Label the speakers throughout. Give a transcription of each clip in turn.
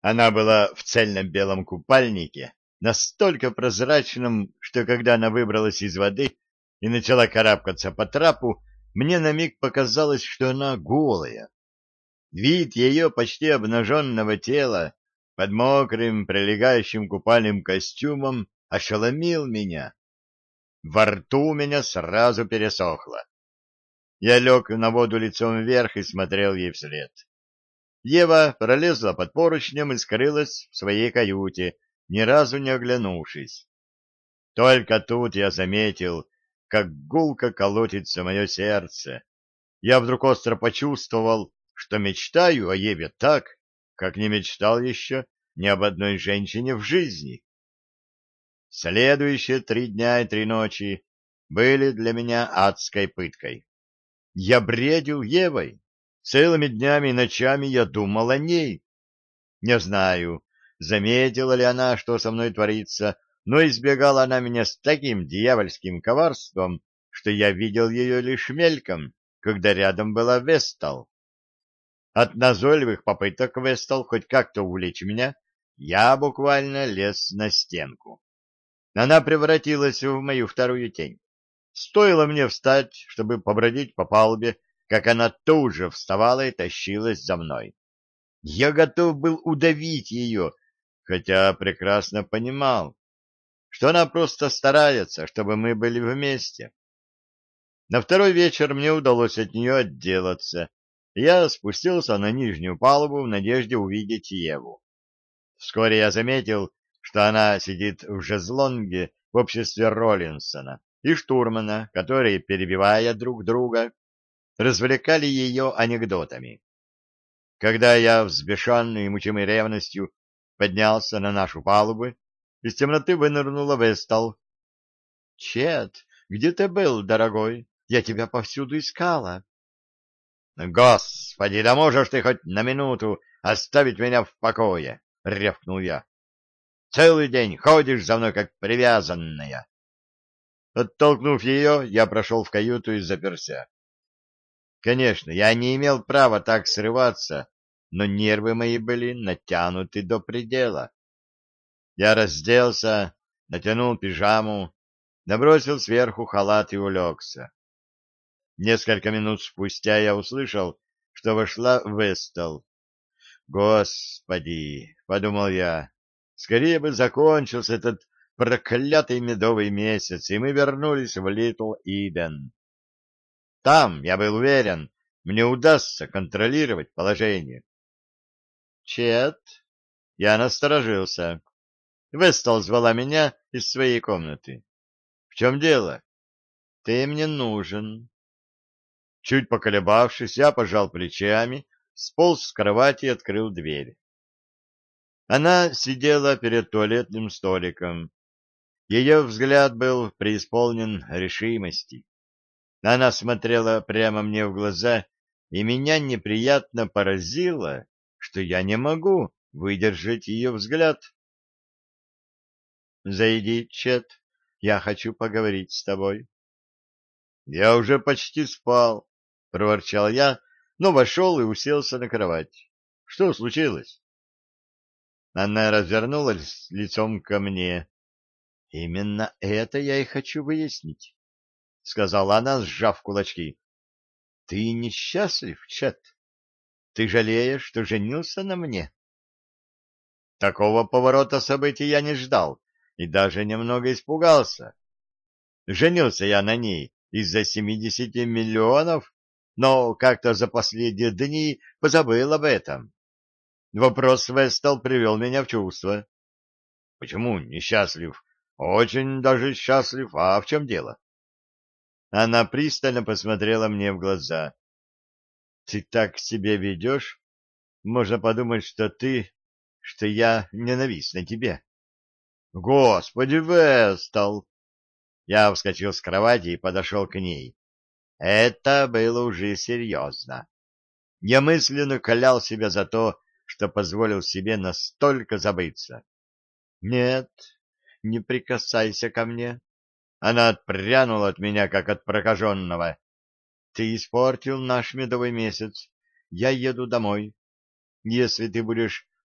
Speaker 1: Она была в цельном белом купальнике, настолько прозрачном, что когда она выбралась из воды и начала карабкаться по трапу, мне на миг показалось, что она голая. Вид ее почти обнаженного тела под мокрым, прилегающим купальным костюмом ошеломил меня. Во рту у меня сразу пересохло. Я лег на воду лицом вверх и смотрел ей вслед. Ева пролезла под поручнем и скрылась в своей каюте, ни разу не оглянувшись. Только тут я заметил, как гулко колотится мое сердце. Я вдруг остро почувствовал, что мечтаю о Еве так, как не мечтал еще ни об одной женщине в жизни. Следующие 3 дня и 3 ночи были для меня адской пыткой. Я бредил Евой. Целыми днями и ночами я думал о ней. Не знаю, заметила ли она, что со мной творится, но избегала она меня с таким дьявольским коварством, что я видел ее лишь мельком, когда рядом была Вестал. От назойливых попыток Вестал хоть как-то увлечь меня, я буквально лез на стенку. Она превратилась в мою вторую тень. Стоило мне встать, чтобы побродить по палубе, как она тут же вставала и тащилась за мной. Я готов был удавить ее, хотя прекрасно понимал, что она просто старается, чтобы мы были вместе. На второй вечер мне удалось от нее отделаться. Я спустился на нижнюю палубу в надежде увидеть Еву. Вскоре я заметил, что она сидит в шезлонге в обществе Роллинсона и штурмана, которые, перебивая друг друга, развлекали ее анекдотами. Когда я, взбешенный и мучимый ревностью, поднялся на нашу палубу, из темноты вынырнула Вестал. — Чет, где ты был, дорогой? Я тебя повсюду искала. — Господи, да можешь ты хоть на минуту оставить меня в покое? — рявкнул я. — Целый день ходишь за мной, как привязанная. Оттолкнув ее, я прошел в каюту и заперся. Конечно, я не имел права так срываться, но нервы мои были натянуты до предела. Я разделся, натянул пижаму, набросил сверху халат и улегся. Несколько минут спустя я услышал, что вошла Вестал. «Господи!» — подумал я. «Скорее бы закончился этот проклятый медовый месяц, и мы вернулись в Литл Иден. Там, я был уверен, мне удастся контролировать положение». «Чет?» Я насторожился. Вестал звала меня из своей комнаты. — В чем дело? — Ты мне нужен. Чуть поколебавшись, я пожал плечами, сполз с кровати и открыл дверь. Она сидела перед туалетным столиком. Ее взгляд был преисполнен решимости. Она смотрела прямо мне в глаза, и меня неприятно поразило, что я не могу выдержать ее взгляд. Зайди, Чет, я хочу поговорить с тобой. Я уже почти спал, проворчал я, но вошел и уселся на кровать. Что случилось? Она развернулась лицом ко мне. Именно это я и хочу выяснить, сказала она, сжав кулачки. Ты несчастлив, Чет? Ты жалеешь, что женился на мне? Такого поворота событий я не ждал и даже немного испугался. Женился я на ней из-за 70 миллионов, но как-то за последние дни позабыл об этом. Вопрос Вестал привел меня в чувство. Почему несчастлив? Очень даже счастлив. А в чем дело? Она пристально посмотрела мне в глаза. Ты так себя ведешь? Можно подумать, что я ненавистна тебе. Господи, Вестал! Я вскочил с кровати и подошел к ней. Это было уже серьезно. Я мысленно клял себя за то, что позволил себе настолько забыться. Нет, не прикасайся ко мне. Она отпрянула от меня, как от прокаженного. Ты испортил наш медовый месяц. Я еду домой. Если ты будешь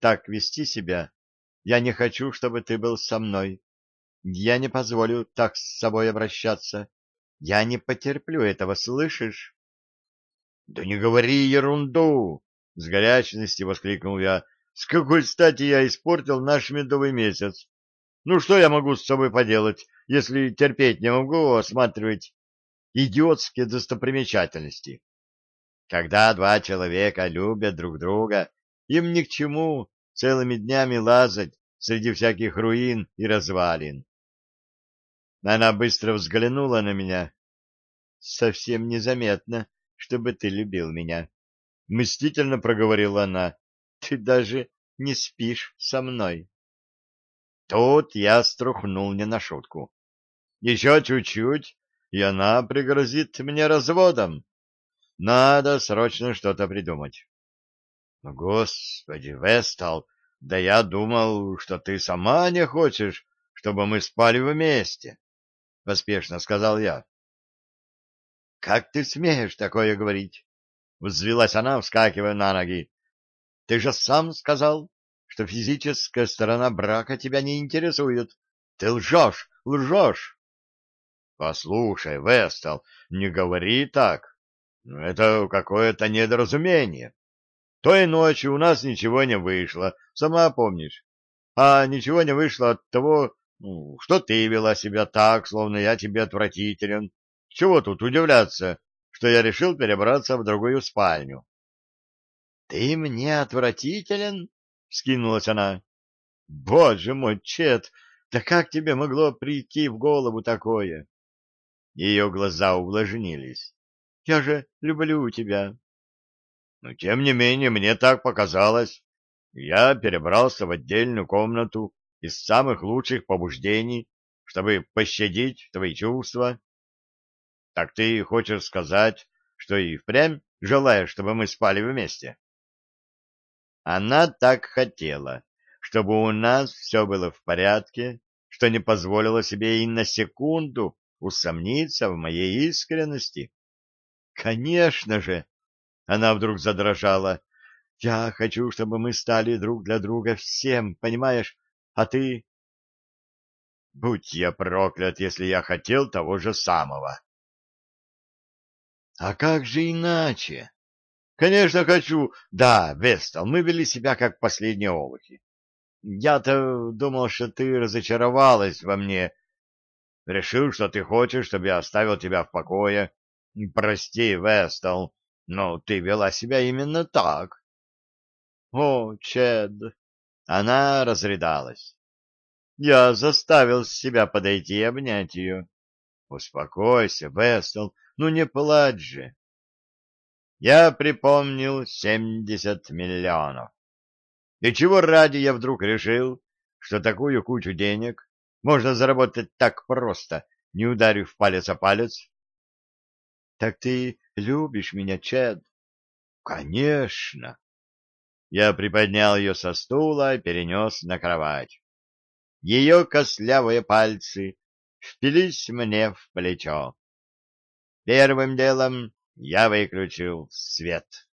Speaker 1: так вести себя, я не хочу, чтобы ты был со мной. Я не позволю так с собой обращаться. Я не потерплю этого, слышишь? — Да не говори ерунду! — с горячности воскликнул я. — С какой стати я испортил наш медовый месяц? Ну, что я могу с собой поделать, если терпеть не могу осматривать идиотские достопримечательности? Когда два человека любят друг друга, им ни к чему целыми днями лазать среди всяких руин и развалин. Она быстро взглянула на меня. Совсем незаметно, чтобы ты любил меня. Мстительно проговорила она. Ты даже не спишь со мной. Тут я струхнул не на шутку. Еще чуть-чуть, и она пригрозит мне разводом. Надо срочно что-то придумать. Господи, Вестал, да я думал, что ты сама не хочешь, чтобы мы спали вместе, — поспешно сказал я. — Как ты смеешь такое говорить? — взвилась она, вскакивая на ноги. — Ты же сам сказал, что физическая сторона брака тебя не интересует. Ты лжешь, лжешь. — Послушай, Вестал, не говори так. Это какое-то недоразумение. Той ночью у нас ничего не вышло, сама помнишь. А ничего не вышло от того, что ты вела себя так, словно я тебе отвратителен. Чего тут удивляться, что я решил перебраться в другую спальню? — Ты мне отвратителен? — вскинулась она. — Боже мой, Чет, да как тебе могло прийти в голову такое? Ее глаза увлажнились. — Я же люблю тебя. Но, тем не менее, мне так показалось. Я перебрался в отдельную комнату из самых лучших побуждений, чтобы пощадить твои чувства. Так ты хочешь сказать, что и впрямь желаешь, чтобы мы спали вместе? Она так хотела, чтобы у нас все было в порядке, что не позволила себе и на секунду усомниться в моей искренности. Конечно же, она вдруг задрожала. Я хочу, чтобы мы стали друг для друга всем, понимаешь? А ты... Будь я проклят, если я хотел того же самого. А как же иначе? Конечно, хочу. Да, Вестал, мы вели себя как последние олухи. Я-то думал, что ты разочаровалась во мне. Решил, что ты хочешь, чтобы я оставил тебя в покое. Прости, Вестал, но ты вела себя именно так. О, Чед! Она разрыдалась. Я заставил себя подойти и обнять ее. Успокойся, Вестал, ну не плачь же. Я припомнил 70 миллионов. И чего ради я вдруг решил, что такую кучу денег можно заработать так просто, не ударив палец о палец? — Так ты любишь меня, Чед? — Конечно. Я приподнял ее со стула и перенес на кровать. Ее костлявые пальцы впились мне в плечо. Первым делом я выключил свет.